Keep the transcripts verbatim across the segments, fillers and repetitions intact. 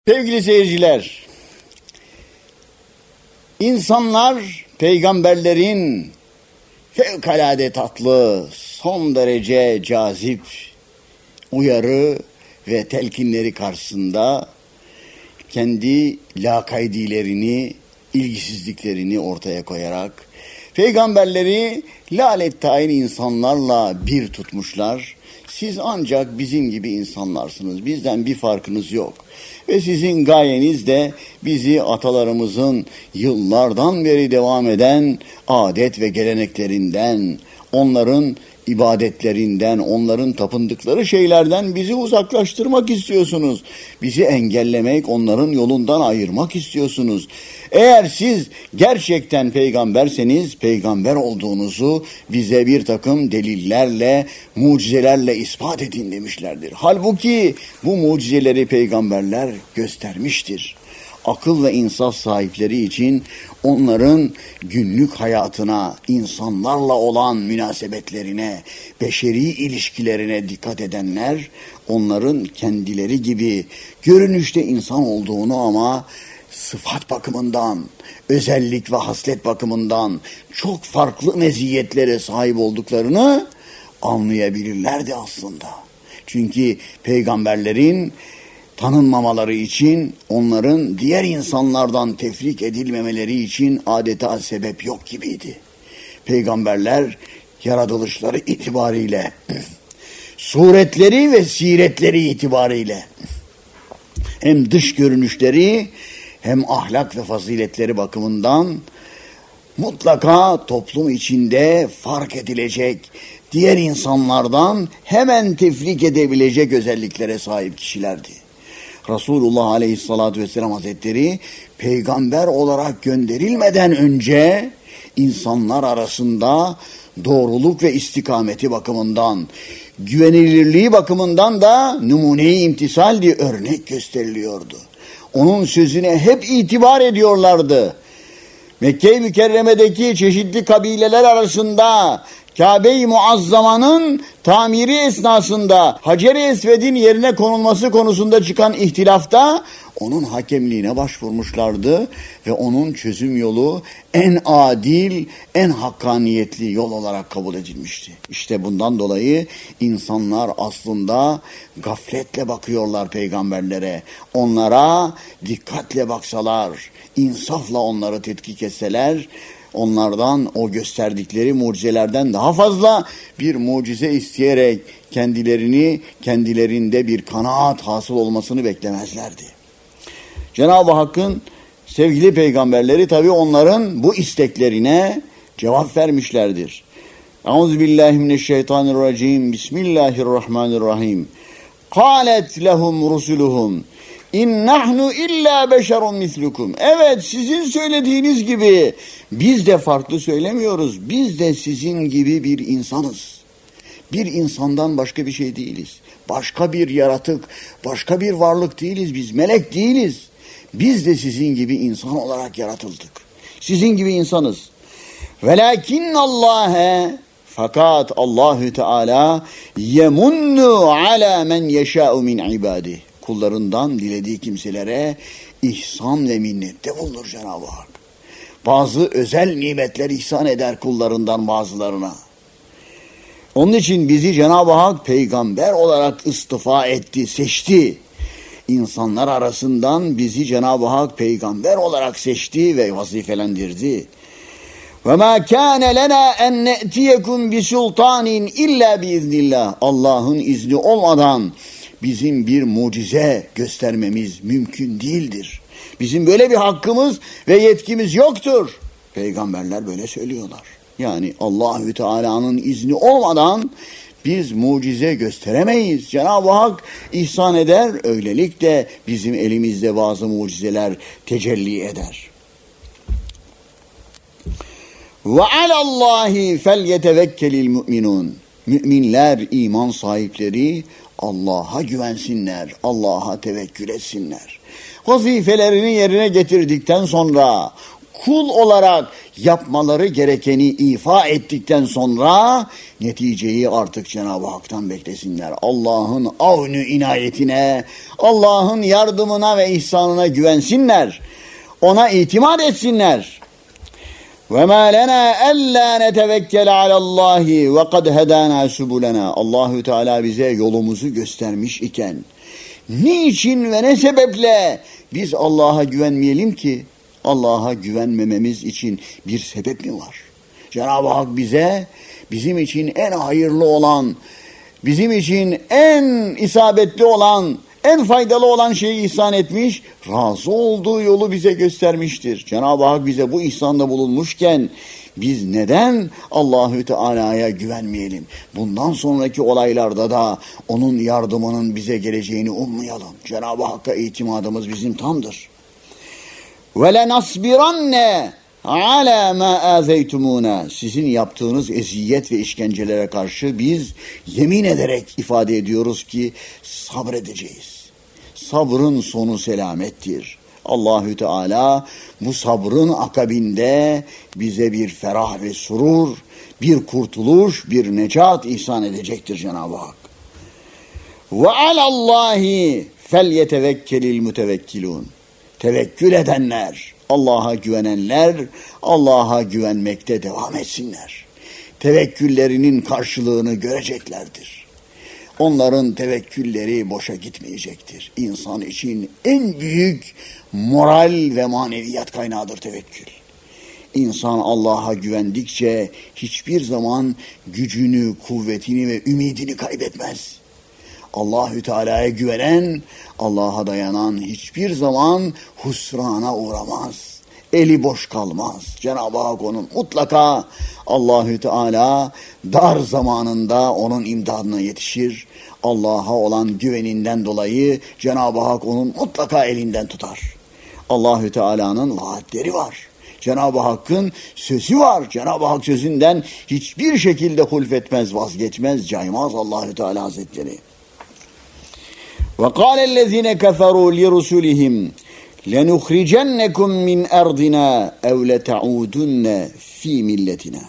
Sevgili seyirciler, insanlar peygamberlerin fevkalade tatlı, son derece cazip uyarı ve telkinleri karşısında kendi lakaydilerini, ilgisizliklerini ortaya koyarak peygamberleri lalet tayin insanlarla bir tutmuşlar. Siz ancak bizim gibi insanlarsınız, bizden bir farkınız yok. Ve sizin gayeniz de bizi atalarımızın yıllardan beri devam eden adet ve geleneklerinden, onların ibadetlerinden, onların tapındıkları şeylerden bizi uzaklaştırmak istiyorsunuz. Bizi engellemek, onların yolundan ayırmak istiyorsunuz. Eğer siz gerçekten peygamberseniz, peygamber olduğunuzu bize bir takım delillerle, mucizelerle ispat edin demişlerdir. Halbuki bu mucizeleri peygamberler göstermiştir. Akıl ve insaf sahipleri için onların günlük hayatına, insanlarla olan münasebetlerine, beşeri ilişkilerine dikkat edenler, onların kendileri gibi görünüşte insan olduğunu ama sıfat bakımından, özellik ve haslet bakımından çok farklı meziyetlere sahip olduklarını anlayabilirlerdi aslında. Çünkü peygamberlerin tanınmamaları için, onların diğer insanlardan tefrik edilmemeleri için adeta sebep yok gibiydi. Peygamberler yaratılışları itibariyle, suretleri ve siretleri itibariyle, hem dış görünüşleri hem ahlak ve faziletleri bakımından mutlaka toplum içinde fark edilecek, diğer insanlardan hemen tefrik edebilecek özelliklere sahip kişilerdi. Resulullah Aleyhisselatü Vesselam Hazretleri peygamber olarak gönderilmeden önce insanlar arasında doğruluk ve istikameti bakımından, güvenilirliği bakımından da numune-i imtisal diye örnek gösteriliyordu. Onun sözüne hep itibar ediyorlardı. Mekke-i Mükerreme'deki çeşitli kabileler arasında Kabe-i Muazzama'nın tamiri esnasında Hacer-i Esved'in yerine konulması konusunda çıkan ihtilafta onun hakemliğine başvurmuşlardı ve onun çözüm yolu en adil, en hakkaniyetli yol olarak kabul edilmişti. İşte bundan dolayı insanlar aslında gafletle bakıyorlar peygamberlere. Onlara dikkatle baksalar, insafla onları tetkik etseler, onlardan o gösterdikleri mucizelerden daha fazla bir mucize isteyerek kendilerini, kendilerinde bir kanaat hasıl olmasını beklemezlerdi. Cenab-ı Hakk'ın sevgili peygamberleri tabii onların bu isteklerine cevap vermişlerdir. Euzubillahimineşşeytanirracim. Bismillahirrahmanirrahim. Kâlet lehum rusuluhum İn nahnu illa beşerun mislukum. Evet, sizin söylediğiniz gibi biz de farklı söylemiyoruz. Biz de sizin gibi bir insanız. Bir insandan başka bir şey değiliz. Başka bir yaratık, başka bir varlık değiliz. Biz melek değiliz. Biz de sizin gibi insan olarak yaratıldık. Sizin gibi insanız. Velakinnallâhe, fakat Allahü Teala yemunnu ala men yeşâ'u min ibâdih. Kullarından dilediği kimselere ihsan ve minnette bulunur Cenab-ı Hak. Bazı özel nimetler ihsan eder kullarından bazılarına. Onun için bizi Cenab-ı Hak peygamber olarak istifa etti, seçti. İnsanlar arasından bizi Cenab-ı Hak peygamber olarak seçti ve vazifelendirdi. وَمَا كَانَ لَنَا اَنْ نَأْتِيَكُمْ بِسُلْطَانٍ اِلَّا بِاِذْنِ Allah'ın izni olmadan bizim bir mucize göstermemiz mümkün değildir. Bizim böyle bir hakkımız ve yetkimiz yoktur. Peygamberler böyle söylüyorlar. Yani Allahü Teala'nın izni olmadan biz mucize gösteremeyiz. Cenab-ı Hak ihsan eder, öylelikle bizim elimizde bazı mucizeler tecelli eder. Ve alallahi felyetevekkelil mu'minun. Müminler, iman sahipleri Allah'a güvensinler, Allah'a tevekkül etsinler. Vazifelerini yerine getirdikten sonra, kul olarak yapmaları gerekeni ifa ettikten sonra neticeyi artık Cenab-ı Hak'tan beklesinler. Allah'ın avnü inayetine, Allah'ın yardımına ve ihsanına güvensinler. Ona itimat etsinler. وَمَا لَنَا أَلَّا نَتَوَكَّلَ عَلَى اللّٰهِ وَقَدْ هَدَانَا سُبُلَنَا Allahü Teala bize yolumuzu göstermiş iken niçin ve ne sebeple biz Allah'a güvenmeyelim ki? Allah'a güvenmememiz için bir sebep mi var? Cenab-ı Hak bize bizim için en hayırlı olan, bizim için en isabetli olan, en faydalı olan şeyi ihsan etmiş, razı olduğu yolu bize göstermiştir. Cenab-ı Hak bize bu ihsanda bulunmuşken biz neden Allahü Teala'ya güvenmeyelim? Bundan sonraki olaylarda da onun yardımının bize geleceğini ummayalım. Cenab-ı Hakk'a itimadımız bizim tamdır. وَلَنَصْبِرَنَّ عَلَى مَا آذَيْتُمُونَ Sizin yaptığınız eziyet ve işkencelere karşı biz yemin ederek ifade ediyoruz ki sabredeceğiz. Sabrın sonu selamettir. Allahü Teala bu sabrın akabinde bize bir ferah ve surur, bir kurtuluş, bir necat ihsan edecektir Cenab-ı Hak. وَعَلَى اللّٰهِ فَلْيَتَوَكَّلِ الْمُتَوَكِّلُونَ Tevekkül edenler, Allah'a güvenenler, Allah'a güvenmekte devam etsinler. Tevekküllerinin karşılığını göreceklerdir. Onların tevekkülleri boşa gitmeyecektir. İnsan için en büyük moral ve maneviyat kaynağıdır tevekkül. İnsan Allah'a güvendikçe hiçbir zaman gücünü, kuvvetini ve ümidini kaybetmez. Allahü Teala'ya güvenen, Allah'a dayanan hiçbir zaman husrana uğramaz. Eli boş kalmaz. Cenab-ı Hak onun mutlaka Allahü Teala dar zamanında onun imdadına yetişir. Allah'a olan güveninden dolayı Cenab-ı Hak onun mutlaka elinden tutar. Allahü Teala'nın vaatleri var. Cenab-ı Hakk'ın sözü var. Cenab-ı Hak sözünden hiçbir şekilde hulfetmez, vazgeçmez, caymaz Allahü Teala Hazretleri. وَقَالَ الَّذِينَ كَفَرُوا لِرُسُلِهِمْ لَنُخْرِجَنَّكُمْ مِنْ أَرْضِنَا اَوْ لَتَعُودُنَّ ف۪ي مِلَّتِنَا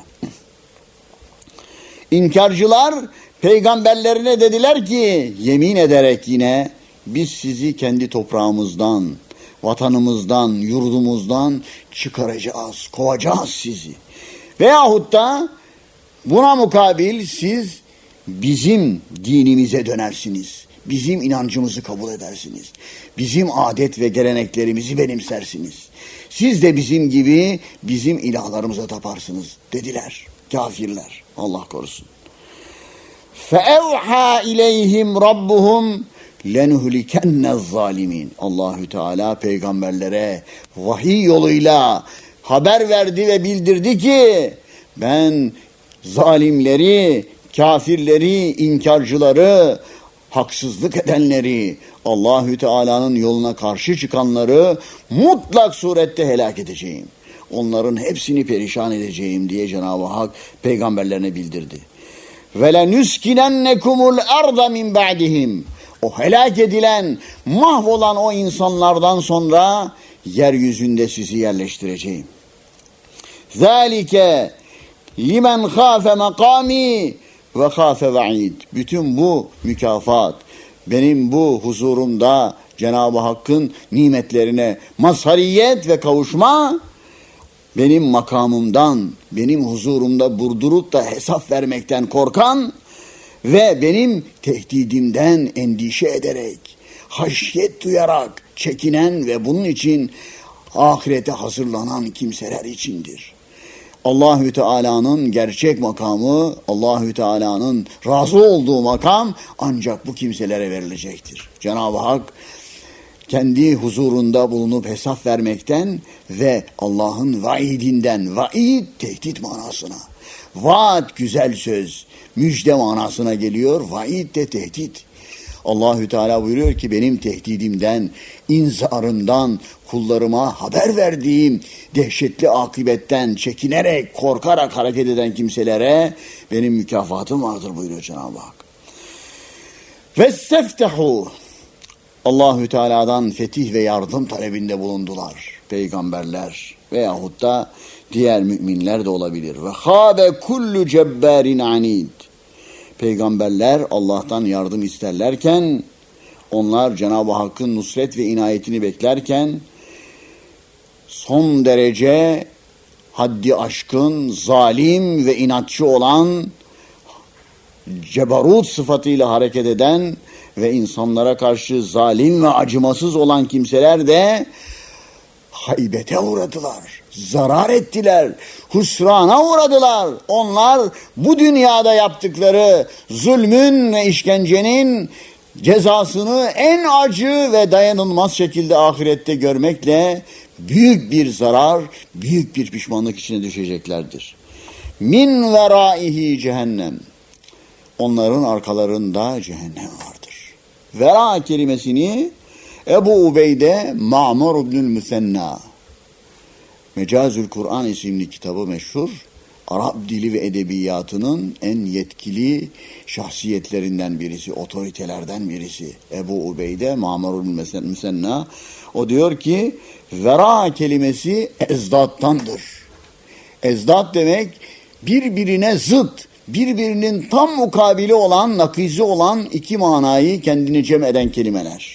İnkarcılar peygamberlerine dediler ki, yemin ederek yine biz sizi kendi toprağımızdan, vatanımızdan, yurdumuzdan çıkaracağız, kovacağız sizi. Veyahut da buna mukabil siz bizim dinimize dönersiniz. Bizim inancımızı kabul edersiniz. Bizim adet ve geleneklerimizi benimsersiniz. Siz de bizim gibi bizim ilahlarımıza taparsınız dediler kafirler. Allah korusun. فَاَوْحَا اِلَيْهِمْ رَبُّهُمْ لَنُهْلِكَنَّ الظَّالِمِينَ Allahü Teala peygamberlere vahiy yoluyla haber verdi ve bildirdi ki ben zalimleri, kafirleri, inkarcıları, haksızlık edenleri, Allahü Teala'nın yoluna karşı çıkanları mutlak surette helak edeceğim. Onların hepsini perişan edeceğim diye Cenab-ı Hak peygamberlerine bildirdi. وَلَنُسْكِنَنَّكُمُ الْاَرْضَ مِنْ بَعْدِهِمْ O helak edilen, mahvolan o insanlardan sonra yeryüzünde sizi yerleştireceğim. ذَٰلِكَ لِمَنْ خَافَ مَقَامِي ve kâfe ve'id. Bütün bu mükafat, benim bu huzurumda Cenab-ı Hakk'ın nimetlerine mazhariyet ve kavuşma, benim makamımdan, benim huzurumda durdurup da hesap vermekten korkan ve benim tehdidimden endişe ederek, haşyet duyarak çekinen ve bunun için ahirete hazırlanan kimseler içindir. Allahü Teala'nın gerçek makamı, Allahü Teala'nın razı olduğu makam ancak bu kimselere verilecektir. Cenab-ı Hak kendi huzurunda bulunup hesap vermekten ve Allah'ın vaidinden, vaid tehdit manasına, vaat güzel söz, müjde manasına geliyor, vaid de tehdit. Allahü Teala buyuruyor ki benim tehdidimden, inzarımdan, kullarıma haber verdiğim dehşetli akıbetten çekinerek, korkarak hareket eden kimselere benim mükafatım vardır buyuruyor Cenab-ı Hak. Vesteftehu Allahü Teala'dan fetih ve yardım talebinde bulundular. peygamberler veyahut da diğer müminler de olabilir. Ve habe kullu cebbarin anid. Peygamberler Allah'tan yardım isterlerken, onlar Cenab-ı Hakk'ın nusret ve inayetini beklerken, son derece haddi aşkın, zalim ve inatçı olan, cebarut sıfatıyla hareket eden ve insanlara karşı zalim ve acımasız olan kimseler de haybete uğradılar, zarar ettiler, husrana uğradılar. Onlar bu dünyada yaptıkları zulmün ve işkencenin cezasını en acı ve dayanılmaz şekilde ahirette görmekle büyük bir zarar, büyük bir pişmanlık içine düşeceklerdir. Min veraihi cehennem. Onların arkalarında cehennem vardır. Vera kelimesini Ebu Ubeyde Ma'mur ibnül Müsenna, Mecazül Kur'an isimli kitabı meşhur, Arap dili ve edebiyatının en yetkili şahsiyetlerinden birisi, otoritelerden birisi. Ebu Ubeyde Ma'mur ibnül Müsenna, o diyor ki, vera kelimesi ezdattandır. Ezdat demek birbirine zıt, birbirinin tam mukabili olan, nakizi olan iki manayı kendine cem eden kelimeler.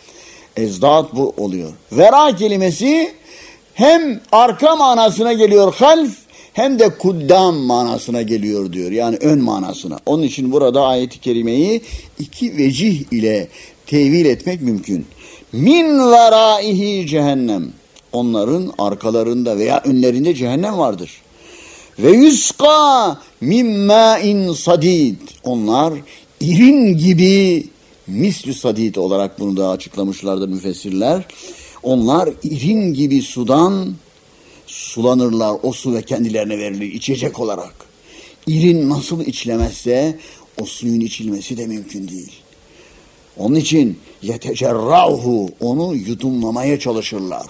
Ezdat bu oluyor. Vera kelimesi hem arka manasına geliyor half, hem de kuddam manasına geliyor diyor. Yani ön manasına. Onun için burada ayet-i kerimeyi iki vecih ile tevil etmek mümkün. Min veraihi cehennem. Onların arkalarında veya önlerinde cehennem vardır. Ve yusqa min ma'in sadid. Onlar irin gibi, mislü sadid olarak bunu da açıklamışlardır müfessirler. Onlar irin gibi sudan sulanırlar. O su ve kendilerine verilir içecek olarak. İrin nasıl içilemezse o suyun içilmesi de mümkün değil. Onun için yetecerrauhu, onu yudumlamaya çalışırlar.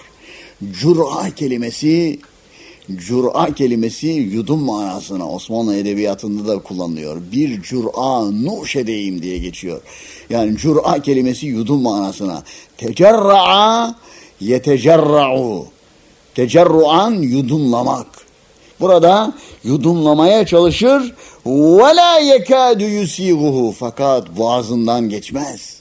Cura kelimesi Cura kelimesi yudum manasına Osmanlı edebiyatında da kullanılıyor. Bir cura nuş edeyim diye geçiyor. Yani cura kelimesi yudum manasına. Tecerra'a yetecerra'u. Tecerruan yudumlamak. Burada yudumlamaya çalışır. Ve la yekâdü yusîguhu. Fakat boğazından geçmez.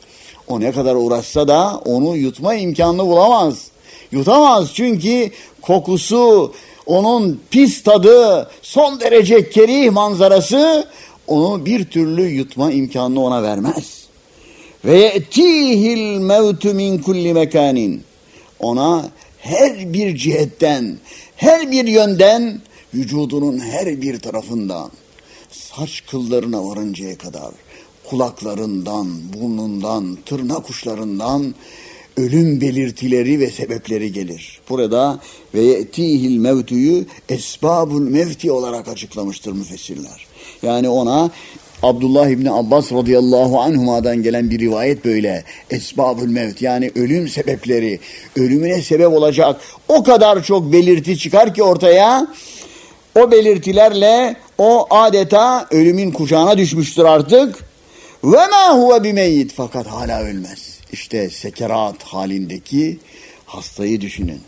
O ne kadar uğraşsa da onu yutma imkanını bulamaz. Yutamaz çünkü kokusu, onun pis tadı, son derece kerih manzarası onu bir türlü yutma imkanını ona vermez. Ve ye'tihil mevtu min kulli mekanin. Ona her bir cihetten, her bir yönden, vücudunun her bir tarafından, saç kıllarına varıncaya kadar, kulaklarından, burnundan, tırnak uçlarından ölüm belirtileri ve sebepleri gelir. Burada ve ye'tihil mevtüyü esbabul mevti olarak açıklamıştır müfessirler. Yani ona Abdullah İbni Abbas radıyallahu anhuma'dan gelen bir rivayet böyle. Esbabul mevt, yani ölüm sebepleri, ölümüne sebep olacak o kadar çok belirti çıkar ki ortaya, o belirtilerle o adeta ölümün kucağına düşmüştür artık. Ve ma huve bimeyyit, fakat hala ölmez. İşte sekerat halindeki hastayı düşünün.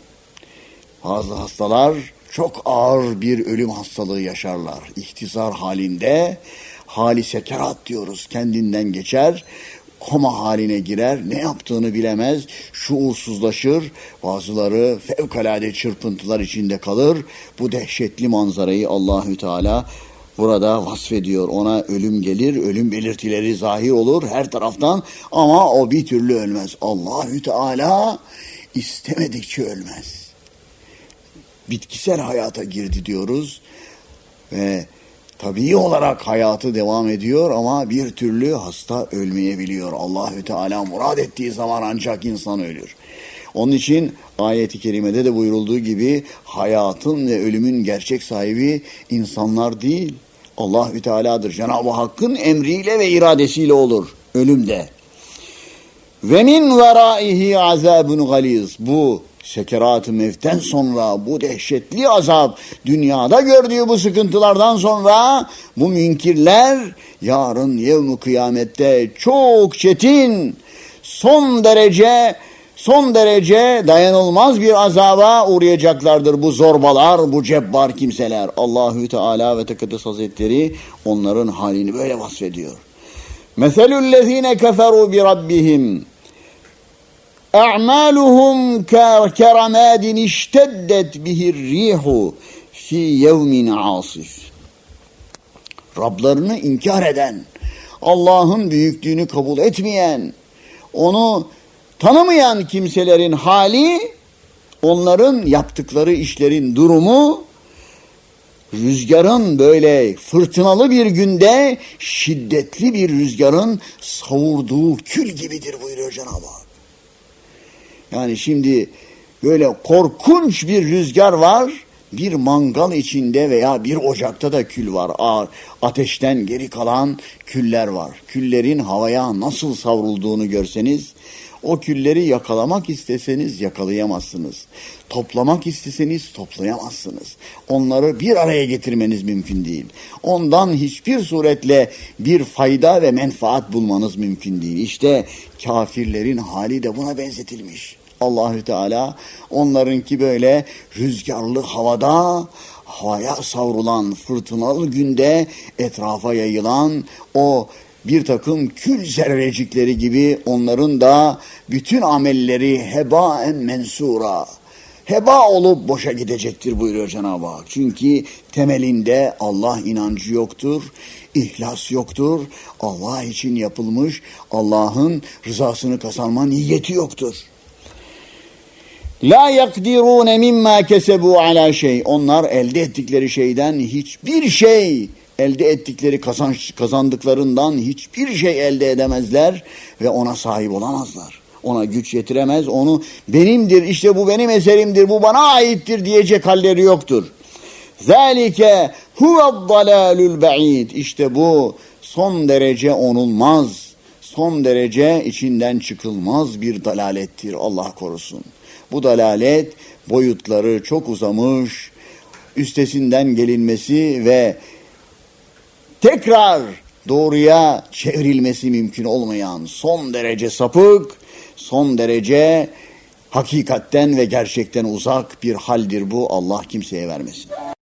Bazı hastalar çok ağır bir ölüm hastalığı yaşarlar. İhtizar halinde, hali sekerat diyoruz, kendinden geçer, koma haline girer, ne yaptığını bilemez, şuursuzlaşır, bazıları fevkalade çırpıntılar içinde kalır. Bu dehşetli manzarayı Allahü Teala burada vasfediyor. Ona ölüm gelir, ölüm belirtileri zahir olur her taraftan ama o bir türlü ölmez. Allahü Teala istemedikçe ölmez. Bitkisel hayata girdi diyoruz ve tabii olarak hayatı devam ediyor ama bir türlü hasta ölmeyebiliyor. Allahü Teala murad ettiği zaman ancak insan ölür. Onun için ayet-i kerimede de buyurulduğu gibi hayatın ve ölümün gerçek sahibi insanlar değil, Allahü Teala'dır. Cenab-ı Hakk'ın emriyle ve iradesiyle olur ölümde. Ve min veraihi azabun galiz. Bu sekerat-ı mevtten sonra, bu dehşetli azap, dünyada gördüğü bu sıkıntılardan sonra bu münkirler yarın yevm-i kıyamette çok çetin, son derece son derece dayanılmaz bir azaba uğrayacaklardır bu zorbalar, bu cebbar kimseler. Allahü Teala ve Tekaddes Hazretleri onların halini böyle vasfediyor. Meselüllezine keferu bi rabbihim a'maluhum keramadin işteddet bihir rihu fi yevmin asif. Rablarını inkar eden, Allah'ın büyüklüğünü kabul etmeyen, onu tanımayan kimselerin hali, onların yaptıkları işlerin durumu, rüzgarın böyle fırtınalı bir günde şiddetli bir rüzgarın savurduğu kül gibidir buyuruyor Cenab-ı Hak. Yani şimdi böyle korkunç bir rüzgar var, bir mangal içinde veya bir ocakta da kül var. Ateşten geri kalan küller var. Küllerin havaya nasıl savrulduğunu görseniz, o külleri yakalamak isteseniz yakalayamazsınız. Toplamak isteseniz toplayamazsınız. Onları bir araya getirmeniz mümkün değil. Ondan hiçbir suretle bir fayda ve menfaat bulmanız mümkün değil. İşte kafirlerin hali de buna benzetilmiş. Allahü Teala onlarınki böyle rüzgarlı havada, havaya savrulan fırtınalı günde etrafa yayılan o bir takım kül zerrecikleri gibi onların da bütün amelleri hebaen mensura, heba olup boşa gidecektir buyuruyor Cenab-ı Hak. Çünkü temelinde Allah inancı yoktur, ihlas yoktur, Allah için yapılmış Allah'ın rızasını kazanma niyeti yoktur. La yakdirune mimma kesebu ala şey. Onlar elde ettikleri şeyden hiçbir şey, elde ettikleri kazanç, kazandıklarından hiçbir şey elde edemezler ve ona sahip olamazlar. Ona güç yetiremez, onu benimdir, işte bu benim eserimdir, bu bana aittir diyecek halleri yoktur. Zalike huve'd-dalalul ba'id. İşte bu son derece onulmaz, son derece içinden çıkılmaz bir dalalettir. Allah korusun. Bu dalalet boyutları çok uzamış, üstesinden gelinmesi ve tekrar doğruya çevrilmesi mümkün olmayan son derece sapık, son derece hakikatten ve gerçekten uzak bir haldir bu. Allah kimseye vermesin.